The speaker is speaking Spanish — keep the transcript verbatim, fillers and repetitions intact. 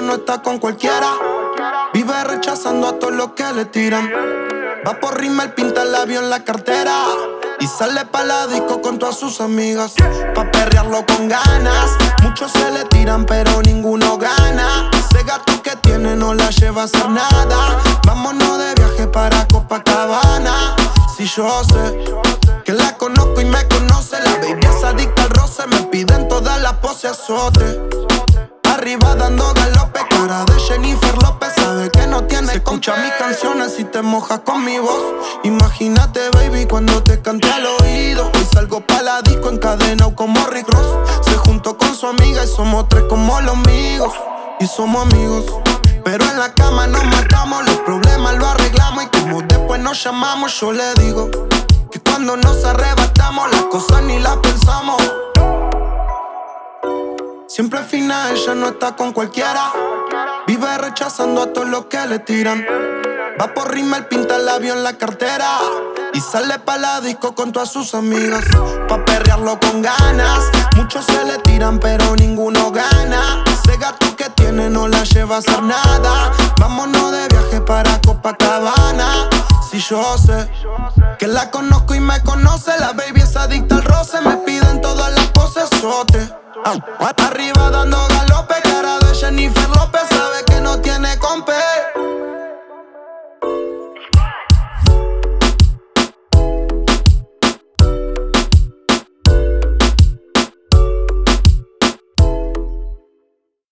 ella no está con cualquiera. Vive rechazando a todos los que le tiran. Va por Rimmel, pinta el labio en la cartera y sale pa' la disco con todas sus amigas pa' perrearlo con ganas. Muchos se le tiran pero ninguno gana. Ese gato que tiene no la lleva a hacer nada. Vámonos de viaje para Copacabana. Si yo sé que la conozco y me conoce, la baby es adicta al roce. Me piden todas las poses azote. Arriba dando galope, cara de Jennifer López. Sabe que no tiene. Se escucha mis canciones y te mojas con mi voz. Imagínate, baby, cuando te cante al oído. Hoy salgo pa' la disco encadenado como Rick Ross. Se juntó con su amiga y somos tres como los amigos. Y somos amigos, pero en la cama nos matamos. Los problemas los arreglamos y como después nos llamamos. Yo le digo que cuando nos arrebatamos las cosas ni las pensamos. Siempre fina, ella no está con cualquiera. Vive rechazando a todos los que le tiran. Va por Rimmel, pinta el labio en la cartera y sale pa' la disco con todas sus amigas pa' perrearlo con ganas. Muchos se le tiran pero ninguno gana. Ese gato que tiene no la lleva a hacer nada. Vámonos de viaje para Copacabana. Si yo sé que la conozco y me conoce, la baby es adicta al roce. Me piden todas las poses sote. Arriba dando galope,